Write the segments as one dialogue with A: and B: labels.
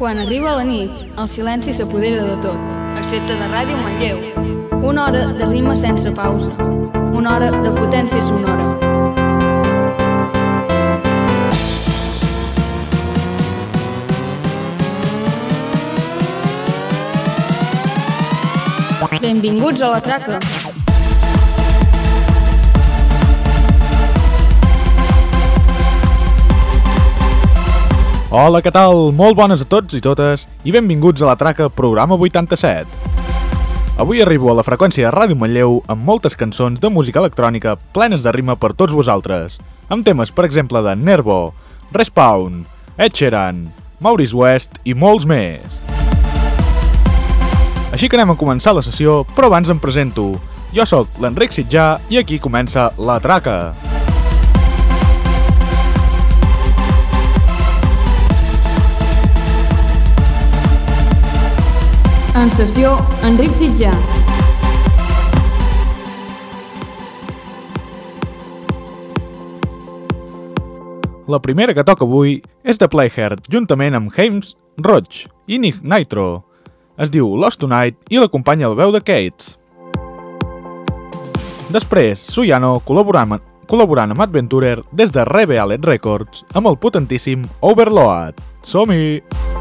A: Quan arriba la nit, el silenci s'apodera de tot, excepte de Ràdio Manlleu. Una hora de rima sense pausa. Una hora de potència sonora. Benvinguts a la traca.
B: Hola, què tal? Molt bones a tots i totes i benvinguts a la traca programa 87. Avui arribo a la freqüència de Ràdio Manlleu amb moltes cançons de música electrònica plenes de rima per tots vosaltres, amb temes, per exemple, de Nervo, Respawn, Ed Sheeran, Maurice West i molts més. Així que anem a començar la sessió, però abans em presento. Jo sóc l'Enric Sitjà i aquí comença la traca.
A: En sessió, Enric Sitjà.
B: La primera que toca avui és de Playheart, juntament amb James Roach i Nick Nitro. Es diu Lost Tonight i l'acompanya el veu de Cates. Després, Suyano col·laborant amb Adventurer des de Revealed Records amb el potentíssim Overload. Som-hi!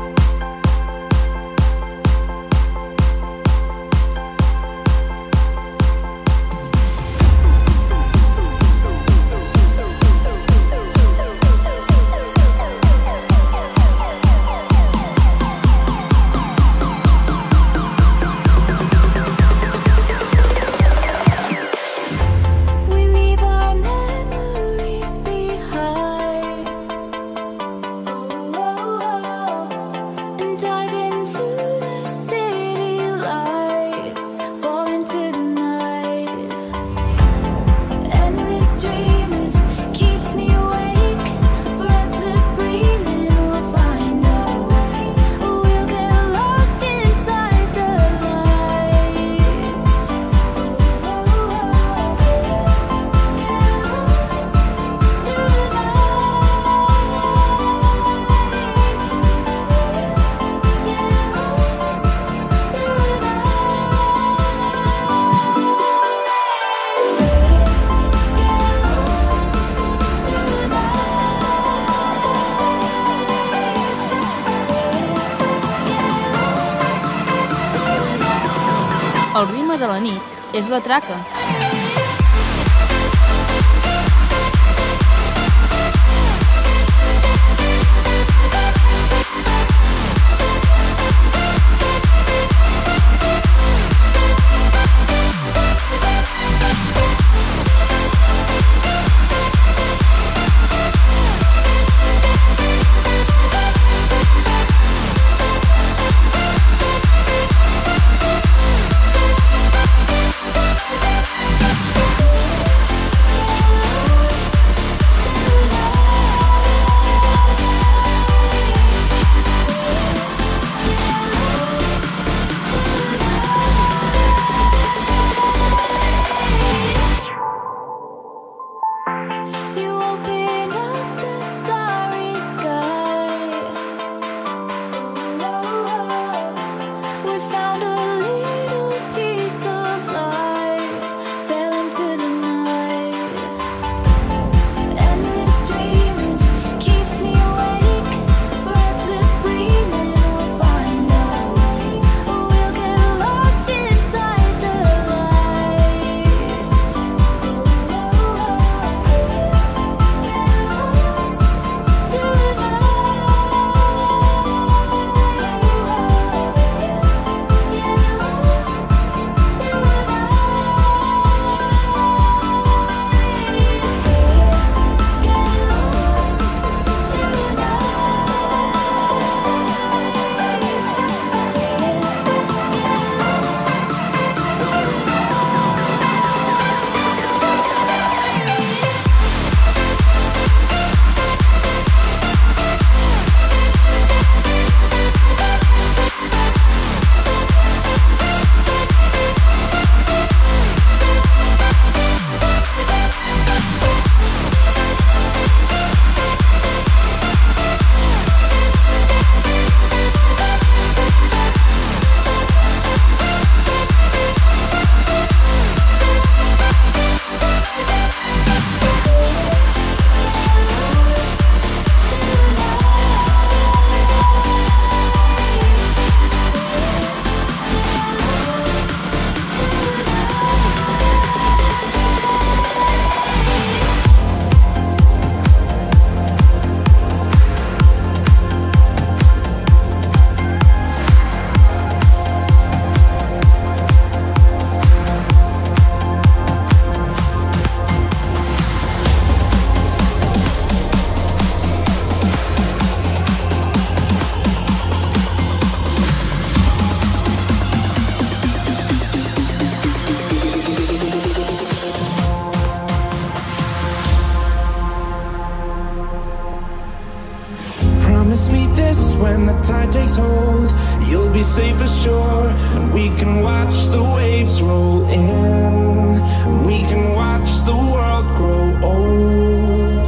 A: El ritme de la nit és la traca.
C: be this when the tide takes hold. You'll be safe ashore, and we can watch the waves roll in. And we can watch the world grow old.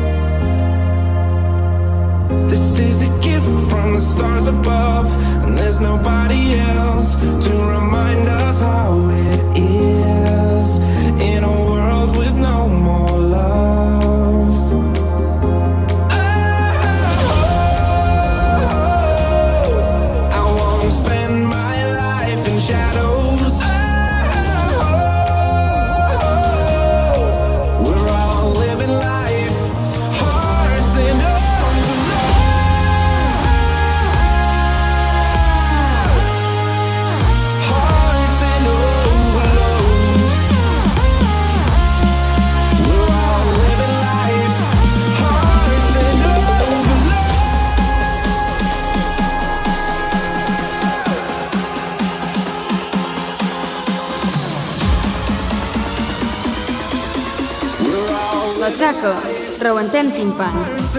C: This is a gift from the stars above, and there's nobody else to remind us how it is in a world with no more love. I won't spend my life in shadows. We're all living life, hearts in
A: La traca, rebentem timpans.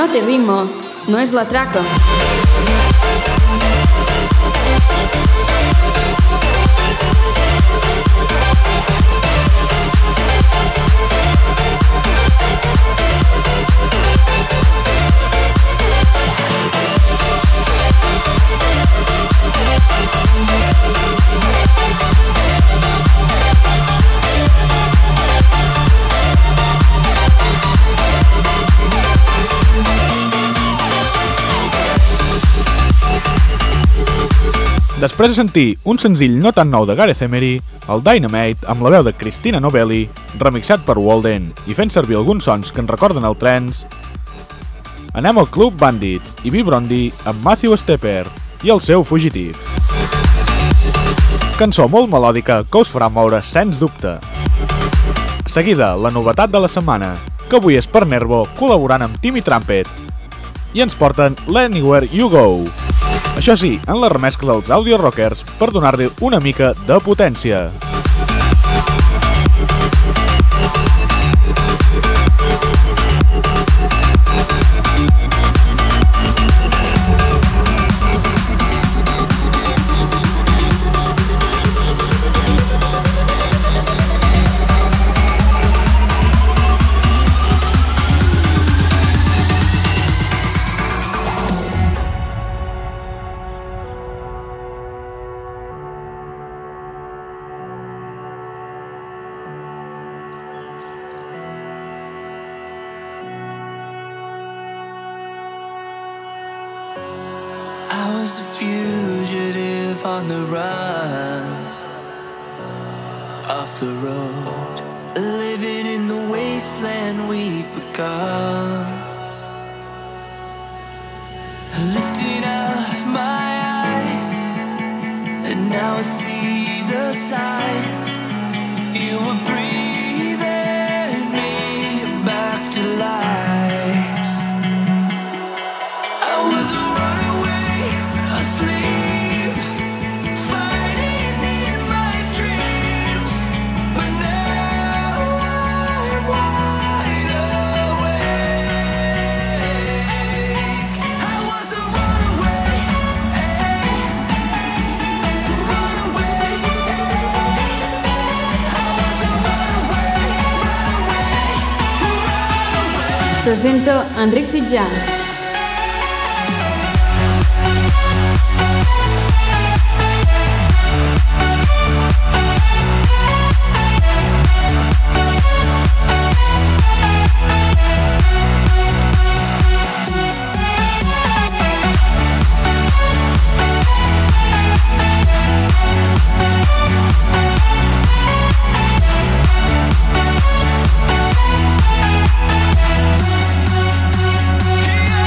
A: no té ritme, no és la traca.
B: Després de sentir un senzill no tan nou de Gareth Emery, el Dynamite, amb la veu de Christina Novelli, remixat per Walden i fent servir alguns sons que ens recorden el trance, anem al Club Bandits i Vibrondi amb Matthew Stepper i el seu Fugitive. Cançó molt melòdica que us farà moure sens dubte. Seguida, la novetat de la setmana, que avui és per Nervo col·laborant amb Timmy Trumpet, i ens porten l'Anywhere You Go. Això sí, en la remescla dels Audio Rockers per donar-li una mica de potència.
C: On the run, off the road, living in the wasteland we've become. Lifting up my eyes, and now I see the signs. You were breathing me back to life. I was a runaway, asleep.
A: Presenta Enric Sitjan.
C: Yeah.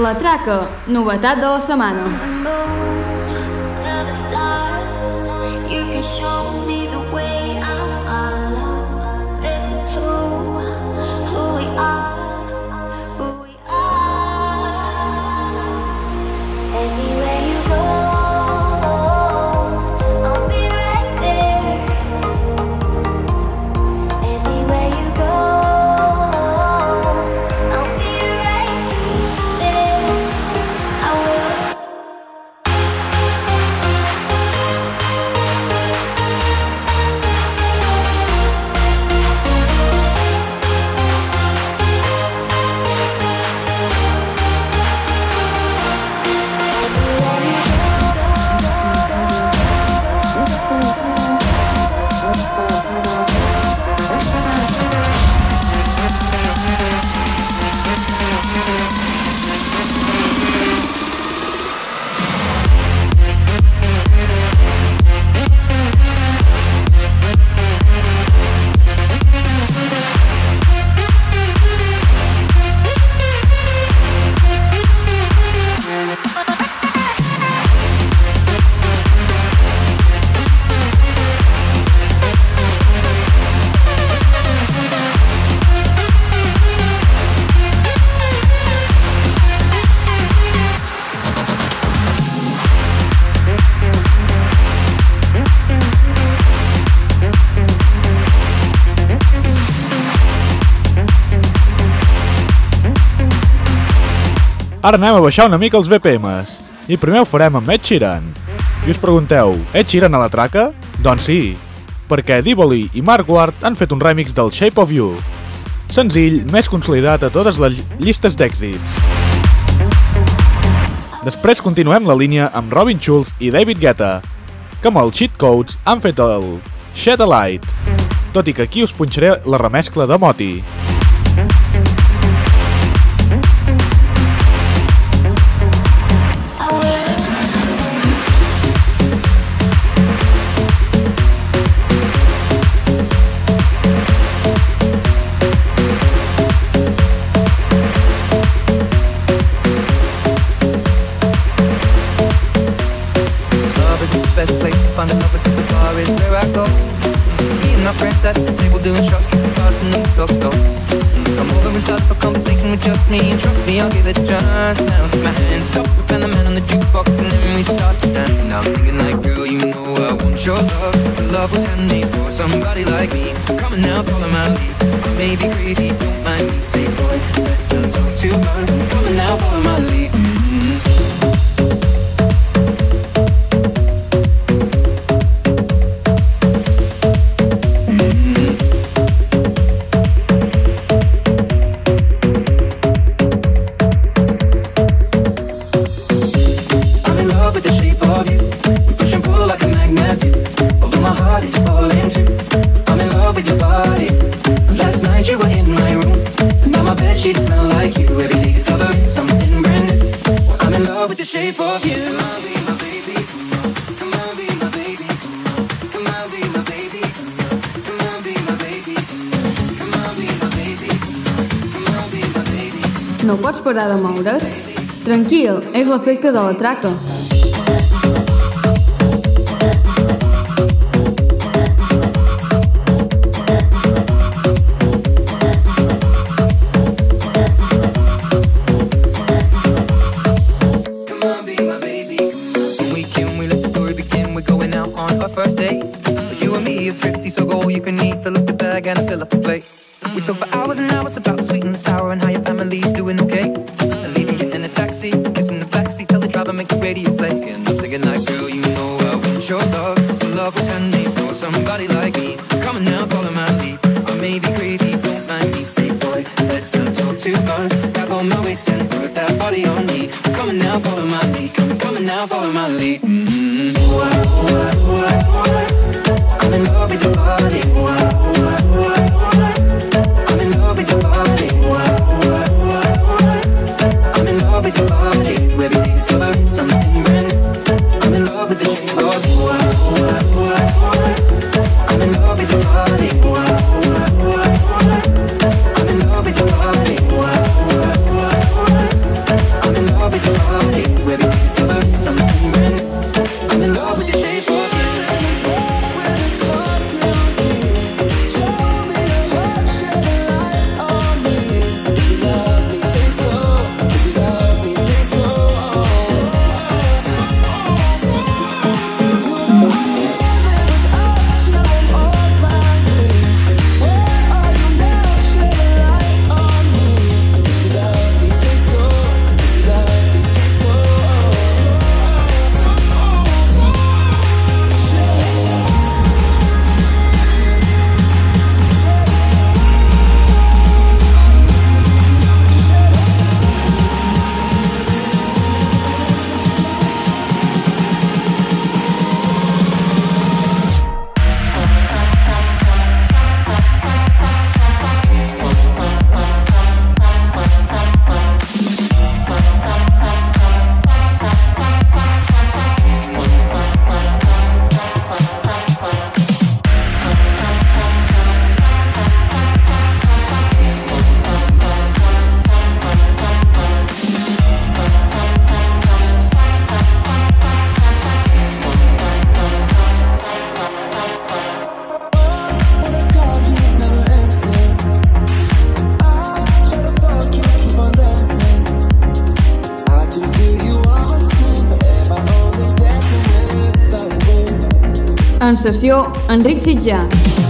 A: La traca, novetat de la setmana.
B: Ara anem a baixar una mica els BPMs. I primer ho farem amb Ed Sheeran. I us pregunteu, Ed Sheeran a la traca? Doncs sí, perquè Divoli i Mark Ward han fet un remix del Shape of You. Senzill més consolidat a totes les llistes d'èxits. Després continuem la línia amb Robin Schulz i David Guetta, que amb els Cheat Codes han fet el Shed a Light, tot i que aquí us punxaré la remescla de Moti.
D: At the table doing shots, keep the past and the talk slow. Come over and start up a conversation with just me, and trust me, I'll give it a chance. Now take my hand, stop up and the man on the jukebox, and then we start to dance. And I'm singing like, girl, you know I want your love. But love was handmade for somebody like me. Come on now, follow my lead. I may be crazy, don't mind me. Say, boy, let's not talk too much. Come on now, follow my lead.
A: No pots parar de moure't? Tranquil, és l'efecte de la traca.
D: We talk for hours and hours about the sweet and the sour and how your family's doing okay. And leaving, getting in a taxi, kissing the backseat, tell the driver make the radio play. And I'm singing like, girl, you know I want your love. But love was handmade for somebody like me. Come on now, follow my lead. I may be crazy, don't mind me. Say, boy, let's not talk too much. Grab on my waist and put that body on me. Come on now, follow my lead. Come on now, follow my lead. I'm in love with your body. I'm in love with your body. I'm in love with your body. Every day discovering something brand new. I'm in love with the shape of you. I'm in love with your body. I'm in love with your body. I'm in love
A: En sessió, Enric Sitjà.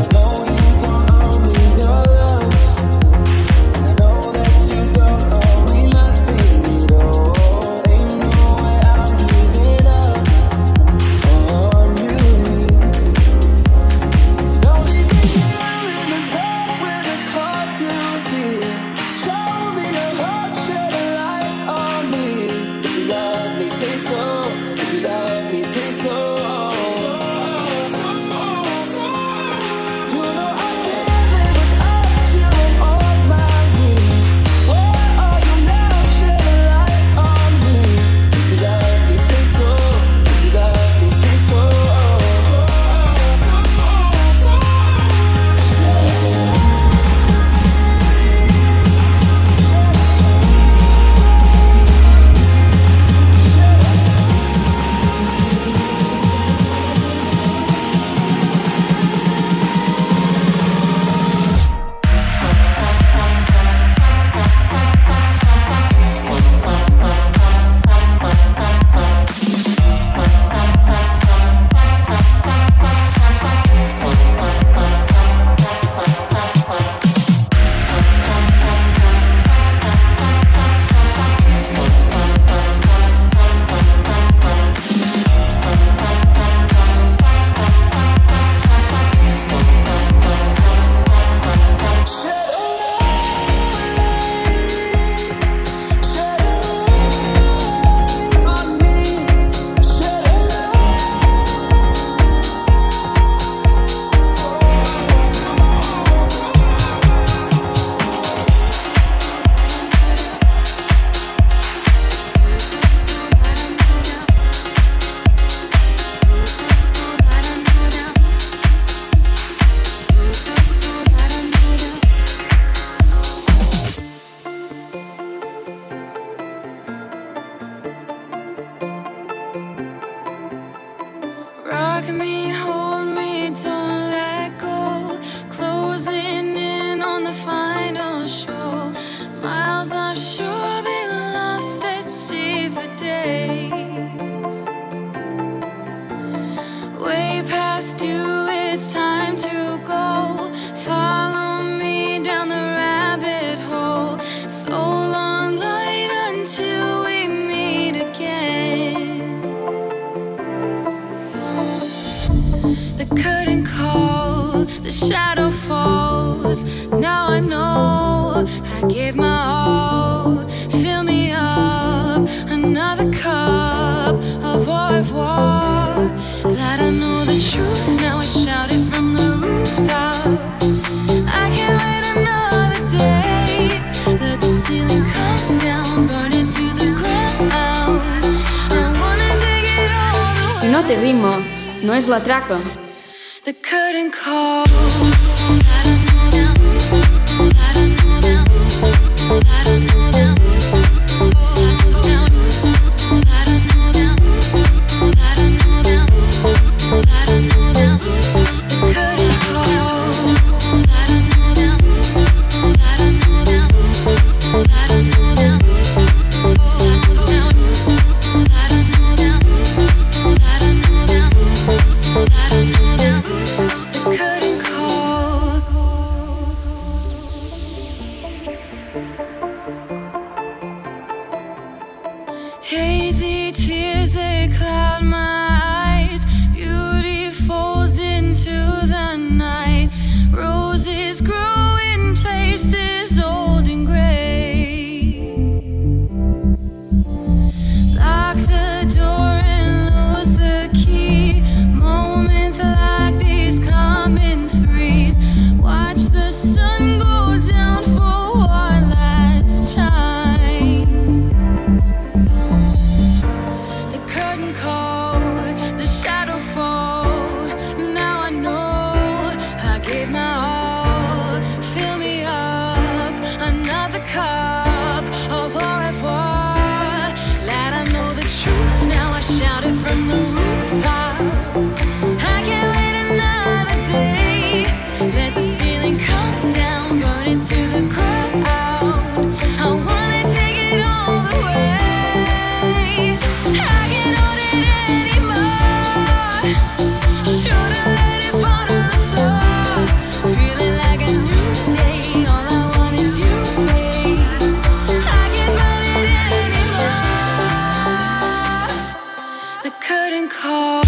A: Si no té ritme, no és la traca.
E: The curtain call. curtain call.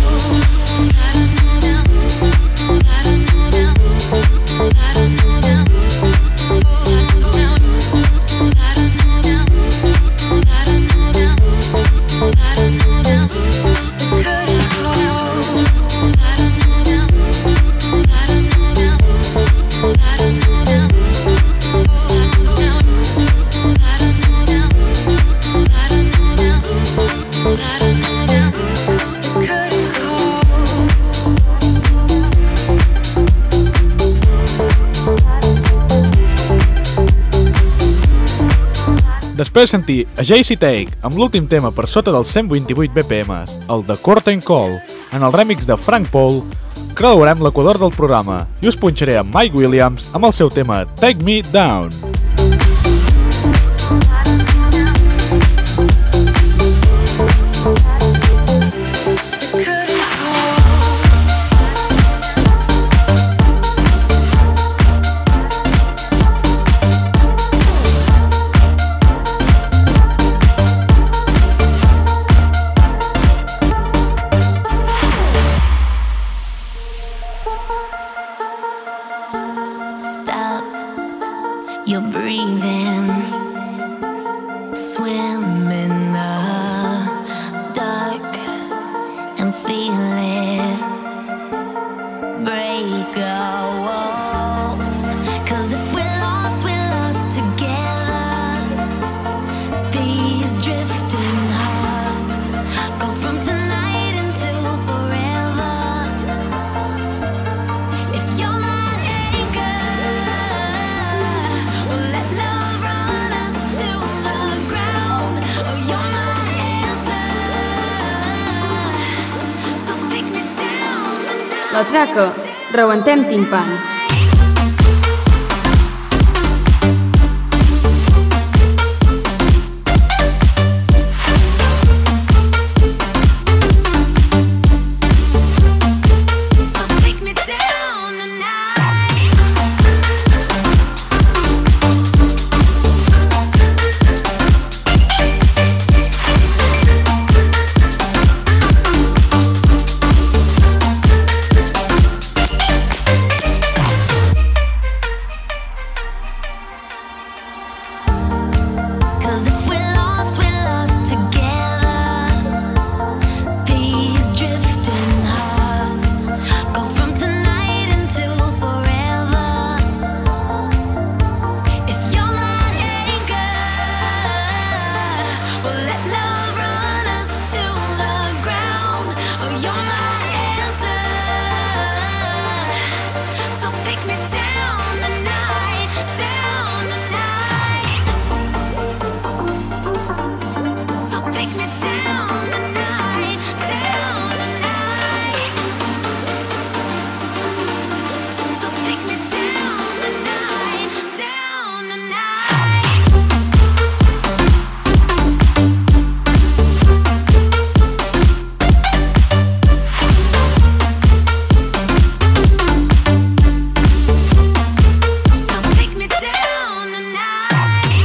B: Després de sentir a JC Take amb l'últim tema per sota dels 128 BPM, el de Curtain Call, en el remix de Frank Paul, creuarem l'equador del programa i us punxaré a Mike Williams amb el seu tema Take Me Down.
F: You're breathing, swim in the dark and feel it break our walls. 'Cause if we're lost together. These drifting hearts go from tonight into forever. If you're not anchor, well, let love run us to the ground. Oh, you're my answer, so take me down tonight.
A: La traca, rebentem timpans.
F: So take me down tonight. Cause if we're lost together. These drifting hearts go from tonight into forever. If you're not anchor, well, let love run us to the ground. Oh, you're my answer, so take me down tonight, down tonight. So take me down tonight, down tonight. So take me down tonight, down tonight. So take me down tonight.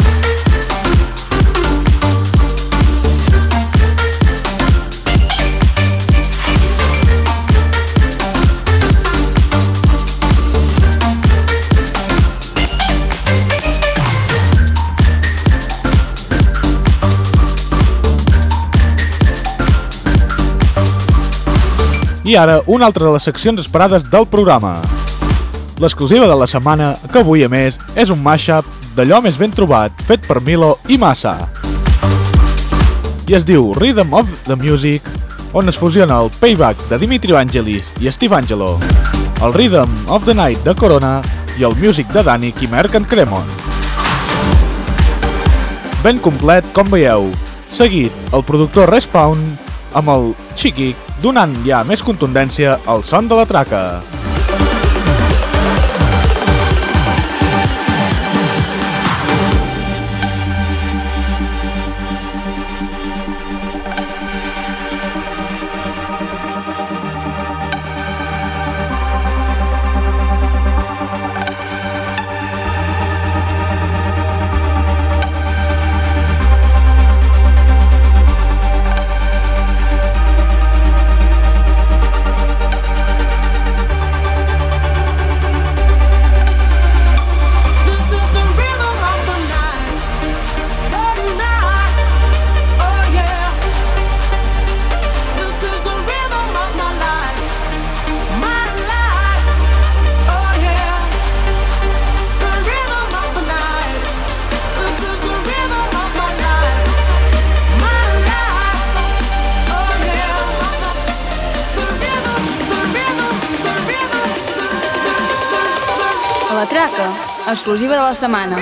B: I ara, una altra de les seccions esperades del programa. L'exclusiva de la setmana, que avui a més és un mashup d'allò més ben trobat, fet per Milo i Massa. I es diu Rhythm of the Music, on es fusiona el Payback de Dimitri Vangelis i Steve Angelo, el Rhythm of the Night de Corona i el Music de Dani Quimerc en Cremon. Ben complet, com veieu. Seguit, el productor Respawn amb el Chiquic, donant ja més contundència al son de la traca.
A: La traca, exclusiva de la setmana.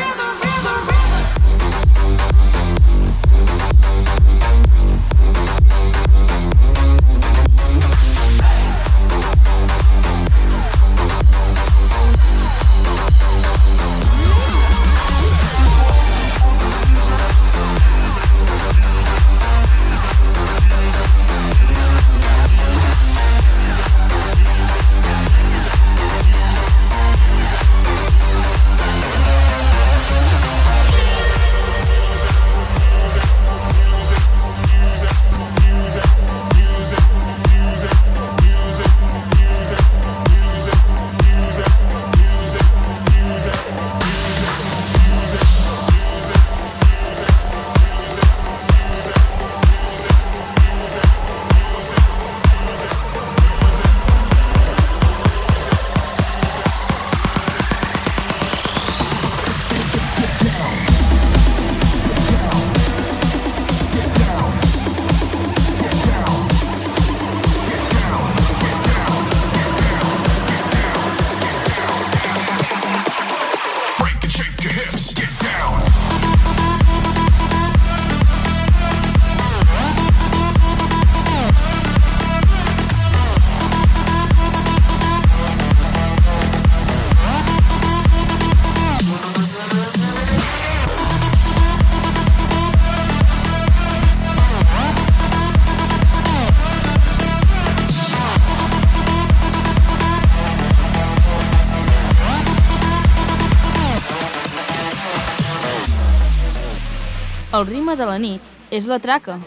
A: El ritme de la nit és la traca.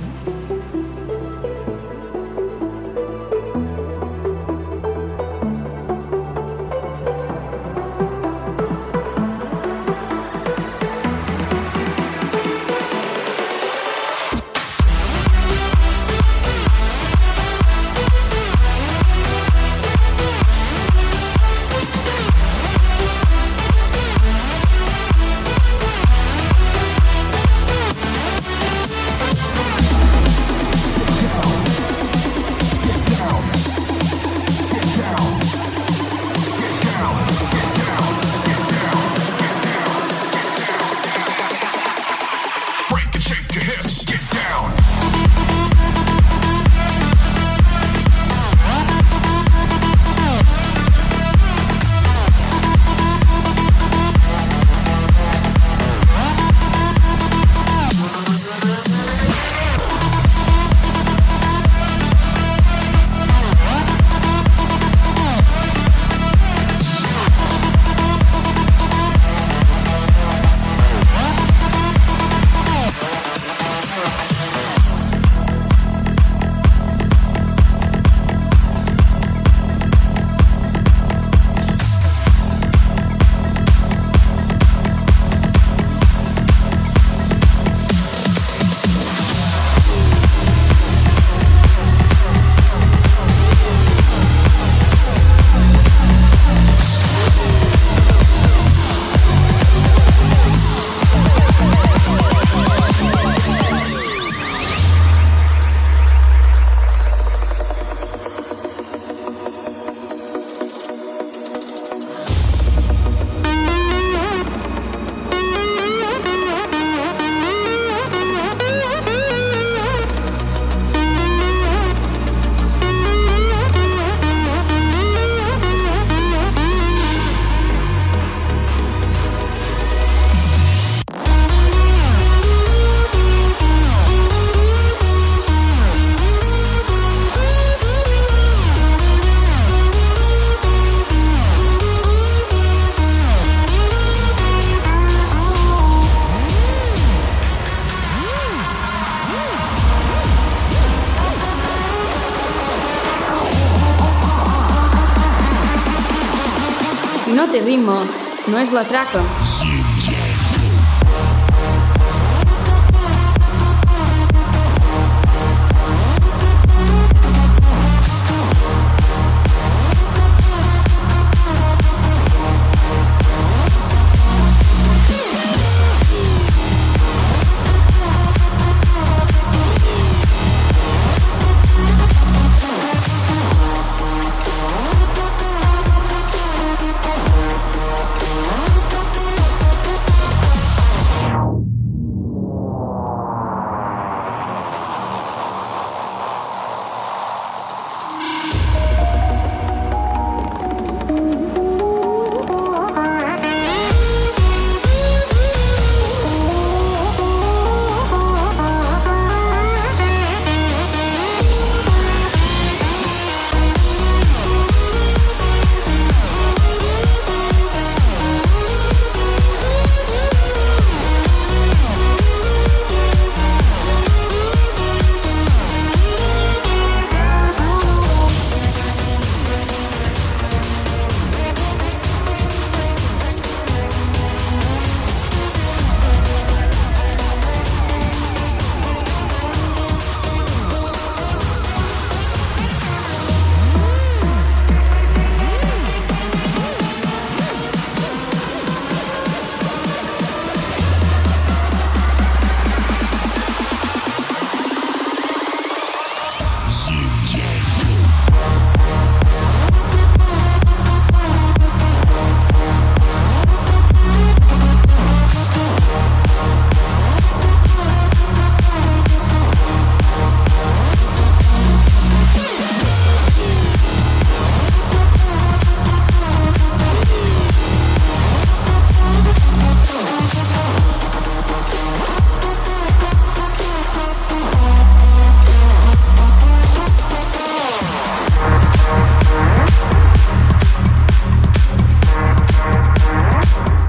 A: Si no té ritme, no és la traca.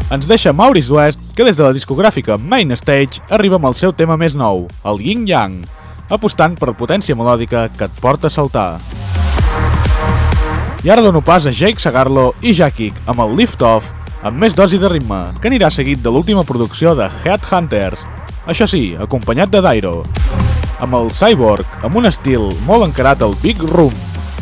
B: Ens deixa Maurice West, que des de la discogràfica Main Stage arriba amb el seu tema més nou, el Yin Yang, apostant per potència melòdica que et porta a saltar. I ara dono pas a Jake Sagarlo i Jackik amb el Lift Off, amb més dosi de ritme, que anirà seguit de l'última producció de Headhunters, això sí, acompanyat de Dairo, amb el Cyborg, amb un estil molt encarat al Big Room.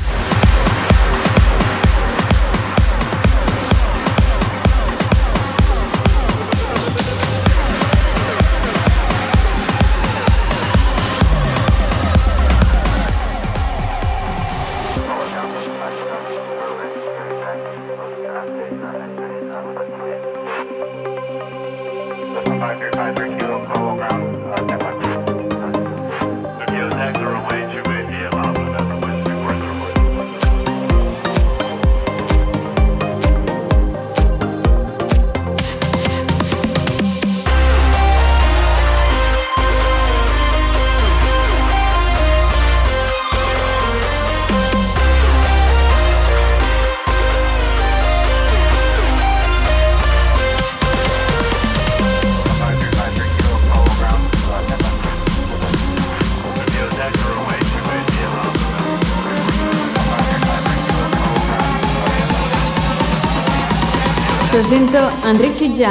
A: Presenta Enric Sitjà.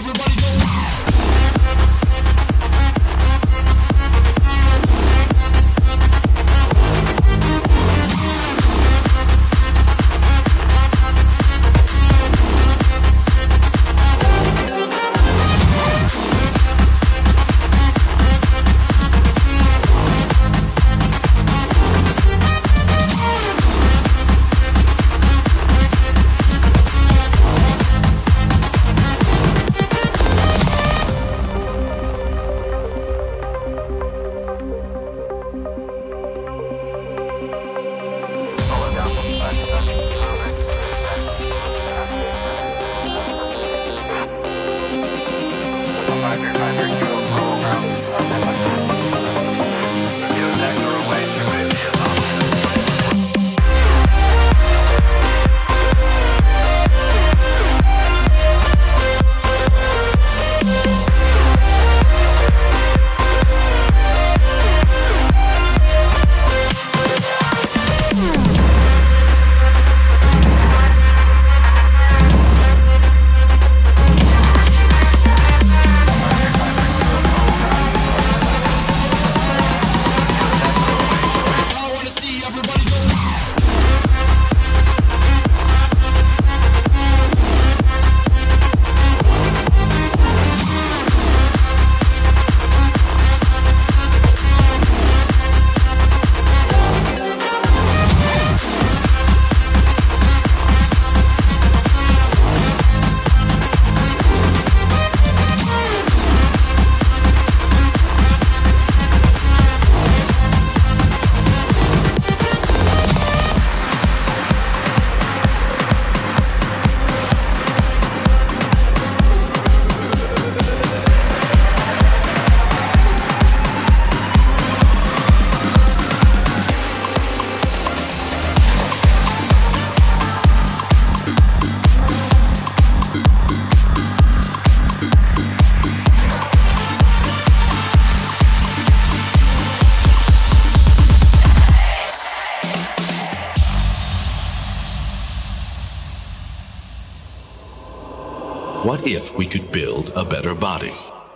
G: What if we could build a better body?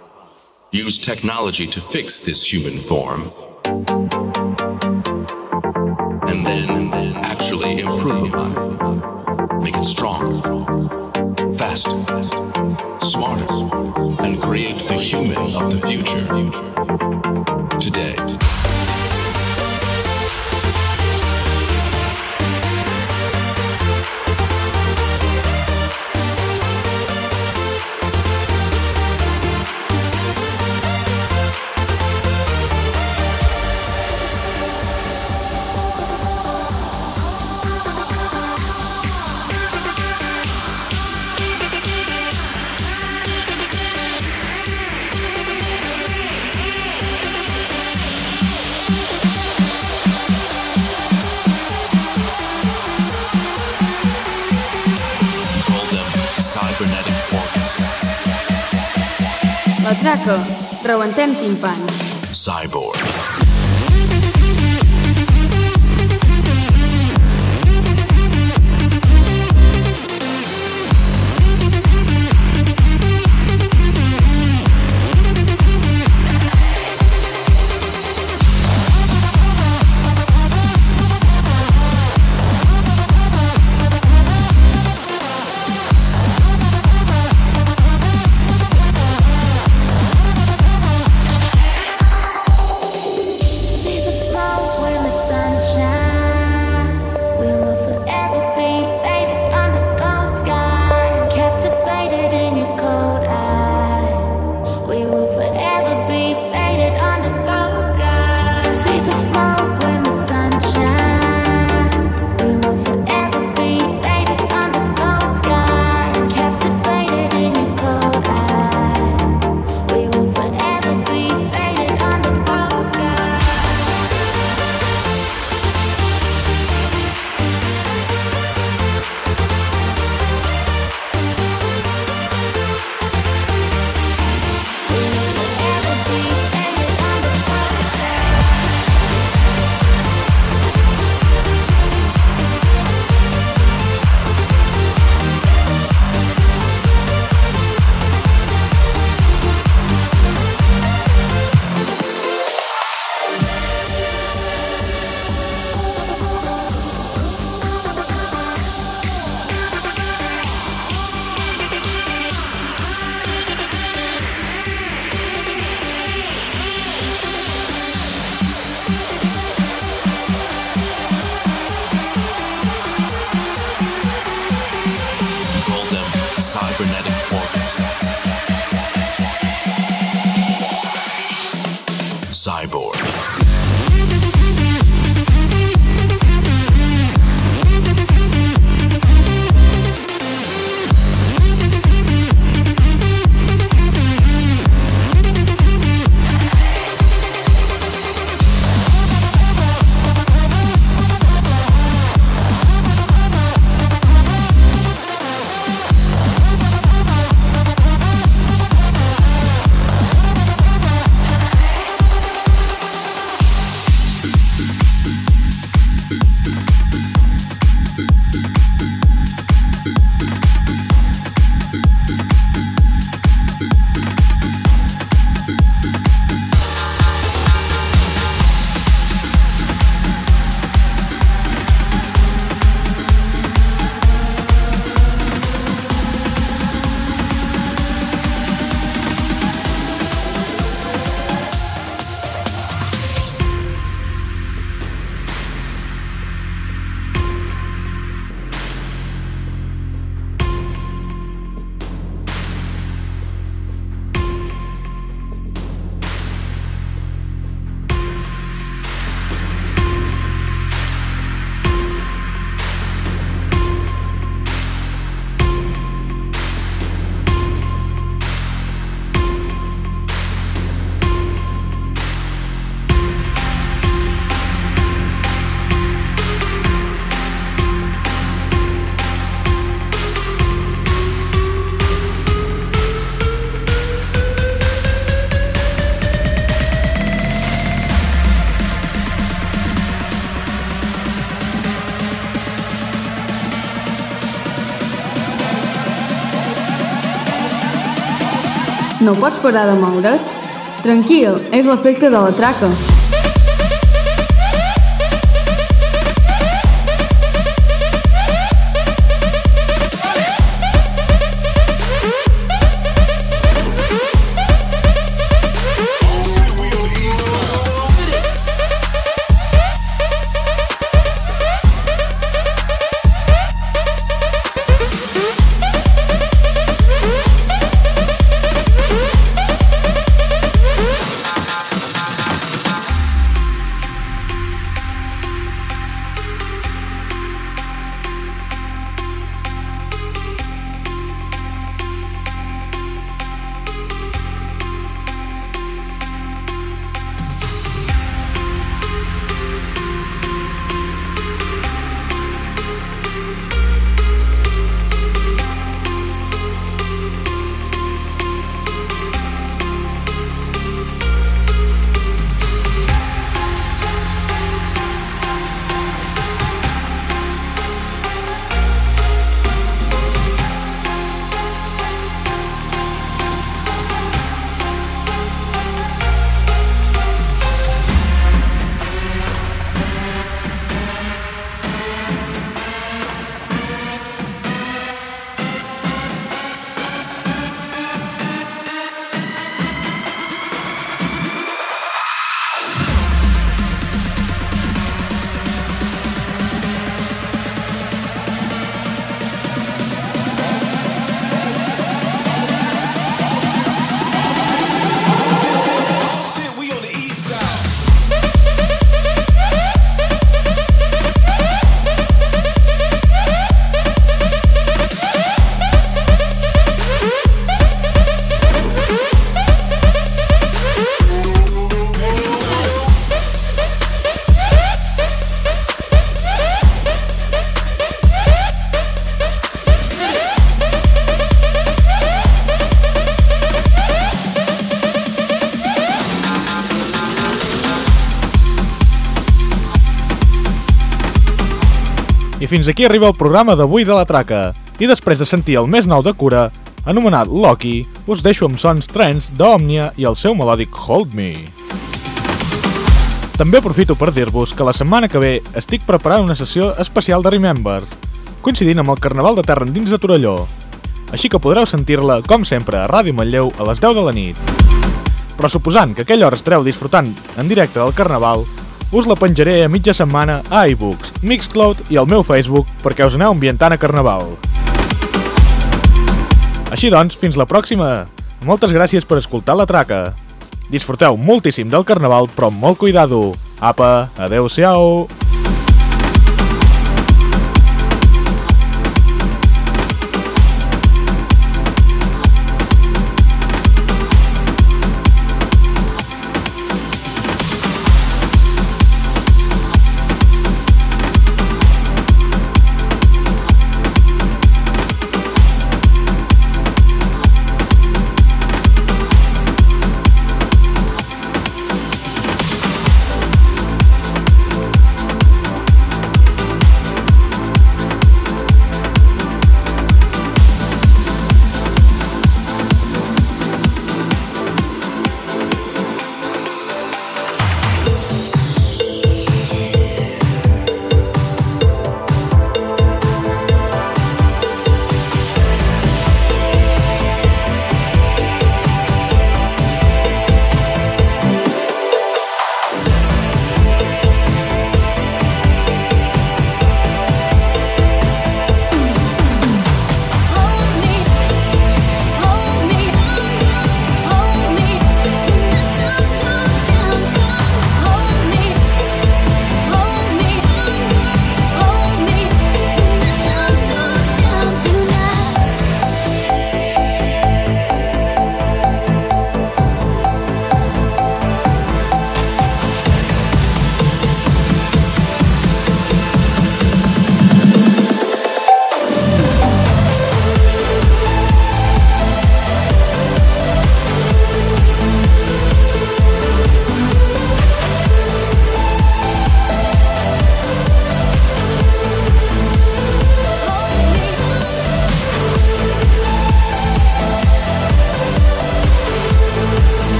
G: Use technology to fix this human form, and then actually improve the body. Make it stronger, faster, smarter, and create the human of the future. Today. Cybernetic organs.
A: La traca, rebentem timpans.
G: Cyborg. Cybernetic organisms. Cyborg.
A: No pots parar de moure't? Tranquil, és l'efecte de la traca.
B: I fins aquí arriba el programa d'avui de la Traca. I després de sentir el més nou de Cura, anomenat Loki, us deixo amb sons trance d'Òmnia i el seu melòdic Hold Me. També aprofito per dir-vos que la setmana que ve estic preparant una sessió especial de Remember, coincidint amb el Carnaval de Terra Endins de Torelló. Així que podreu sentir-la, com sempre, a Ràdio Manlleu a les 10 de la nit. Però suposant que aquella hora estareu disfrutant en directe del Carnaval, us la penjaré a mitja setmana a iBooks, Mixcloud i al meu Facebook perquè us aneu ambientant a Carnaval. Així doncs, fins la pròxima! Moltes gràcies per escoltar la Traca. Disfruteu moltíssim del Carnaval, però amb molt cuidado. Apa, adeu-siau!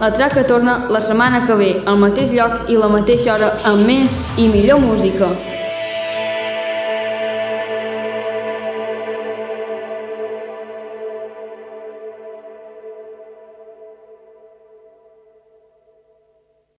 A: La Traca torna la setmana que ve, al mateix lloc i la mateixa hora, amb més i millor música.